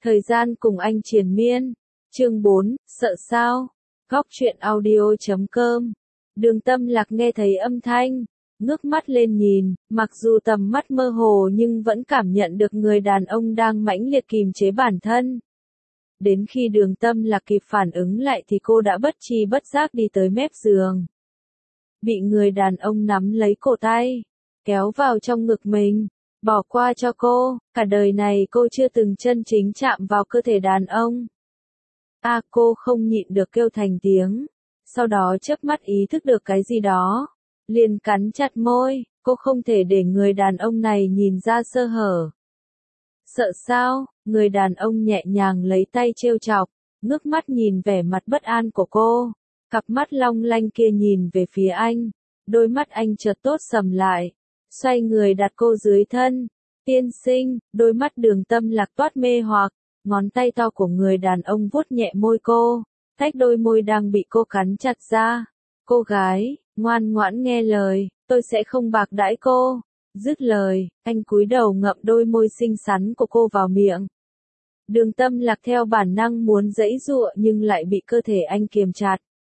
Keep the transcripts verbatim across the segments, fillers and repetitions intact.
Thời gian cùng anh triền miên. Chương bốn, sợ sao? Góc truyện audio chấm com. Đường Tâm Lạc nghe thấy âm thanh, ngước mắt lên nhìn, mặc dù tầm mắt mơ hồ nhưng vẫn cảm nhận được người đàn ông đang mãnh liệt kìm chế bản thân. Đến khi Đường Tâm Lạc kịp phản ứng lại thì cô đã bất tri bất giác đi tới mép giường. Bị người đàn ông nắm lấy cổ tay, kéo vào trong ngực mình, bỏ qua cho cô, cả đời này cô chưa từng chân chính chạm vào cơ thể đàn ông. A à, cô không nhịn được kêu thành tiếng, sau đó chớp mắt ý thức được cái gì đó, liền cắn chặt môi, cô không thể để người đàn ông này nhìn ra sơ hở. Sợ sao? Người đàn ông nhẹ nhàng lấy tay trêu chọc, ngước mắt nhìn vẻ mặt bất an của cô, cặp mắt long lanh kia nhìn về phía anh, đôi mắt anh chợt tốt sầm lại, xoay người đặt cô dưới thân. Tiên sinh, đôi mắt Đường Tâm Lạc toát mê hoặc, ngón tay to của người đàn ông vuốt nhẹ môi cô, tách đôi môi đang bị cô cắn chặt ra. Cô gái, ngoan ngoãn nghe lời, tôi sẽ không bạc đãi cô. Dứt lời, anh cúi đầu ngậm đôi môi xinh xắn của cô vào miệng. Đường Tâm Lạc theo bản năng muốn giãy giụa nhưng lại bị cơ thể anh kiềm chặt.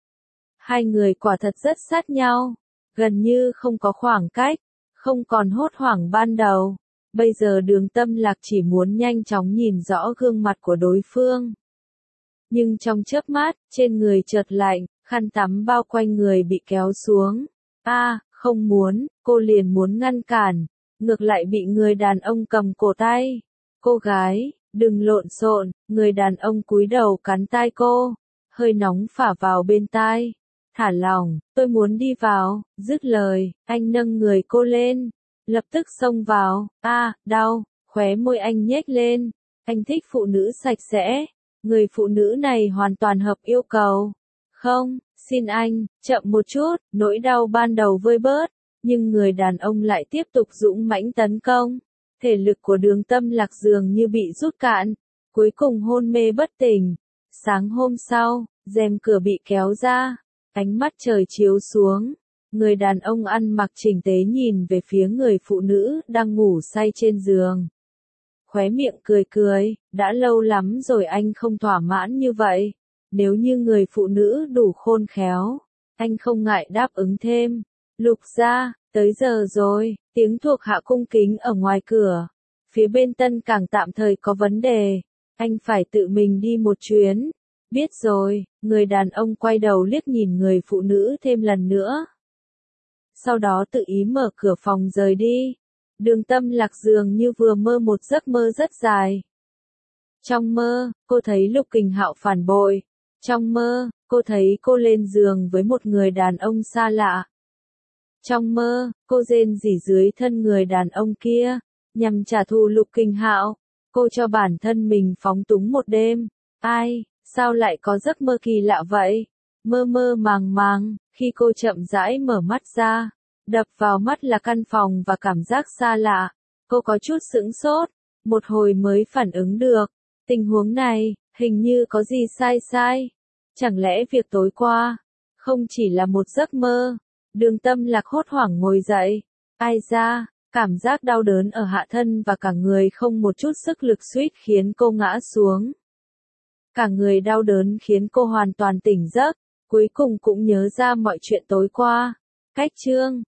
Hai người quả thật rất sát nhau, gần như không có khoảng cách, không còn hốt hoảng ban đầu. Bây giờ Đường Tâm Lạc chỉ muốn nhanh chóng nhìn rõ gương mặt của đối phương. Nhưng trong chớp mắt, trên người chợt lạnh, khăn tắm bao quanh người bị kéo xuống. A, à, không muốn, cô liền muốn ngăn cản, ngược lại bị người đàn ông cầm cổ tay. Cô gái, đừng lộn xộn, người đàn ông cúi đầu cắn tai cô, hơi nóng phả vào bên tai. Thả lỏng, tôi muốn đi vào. Dứt lời, anh nâng người cô lên, lập tức xông vào. A, à, đau, khóe môi anh nhếch lên. Anh thích phụ nữ sạch sẽ, người phụ nữ này hoàn toàn hợp yêu cầu. Không, xin anh, chậm một chút, nỗi đau ban đầu vơi bớt, nhưng người đàn ông lại tiếp tục dũng mãnh tấn công. Thể lực của Đường Tâm Lạc dường như bị rút cạn, cuối cùng hôn mê bất tỉnh. Sáng hôm sau, rèm cửa bị kéo ra, ánh mắt trời chiếu xuống, người đàn ông ăn mặc chỉnh tề nhìn về phía người phụ nữ đang ngủ say trên giường. Khóe miệng cười cười, đã lâu lắm rồi anh không thỏa mãn như vậy. Nếu như người phụ nữ đủ khôn khéo, anh không ngại đáp ứng thêm. Lục gia, tới giờ rồi, tiếng thuộc hạ cung kính ở ngoài cửa. Phía bên Tân Cảng tạm thời có vấn đề, anh phải tự mình đi một chuyến. Biết rồi, người đàn ông quay đầu liếc nhìn người phụ nữ thêm lần nữa. Sau đó tự ý mở cửa phòng rời đi. Đường Tâm Lạc dường như vừa mơ một giấc mơ rất dài. Trong mơ, cô thấy Lục Kình Hạo phản bội. Trong mơ, cô thấy cô lên giường với một người đàn ông xa lạ. Trong mơ, cô rên rỉ dưới thân người đàn ông kia, nhằm trả thù Lục Kình Hạo. Cô cho bản thân mình phóng túng một đêm. Ai, sao lại có giấc mơ kỳ lạ vậy? Mơ mơ màng màng, khi cô chậm rãi mở mắt ra, đập vào mắt là căn phòng và cảm giác xa lạ. Cô có chút sững sốt, một hồi mới phản ứng được. Tình huống này, hình như có gì sai sai. Chẳng lẽ việc tối qua, không chỉ là một giấc mơ? Đường Tâm Lạc hốt hoảng ngồi dậy. Ai da, cảm giác đau đớn ở hạ thân và cả người không một chút sức lực suýt khiến cô ngã xuống. Cả người đau đớn khiến cô hoàn toàn tỉnh giấc, cuối cùng cũng nhớ ra mọi chuyện tối qua. Cách chương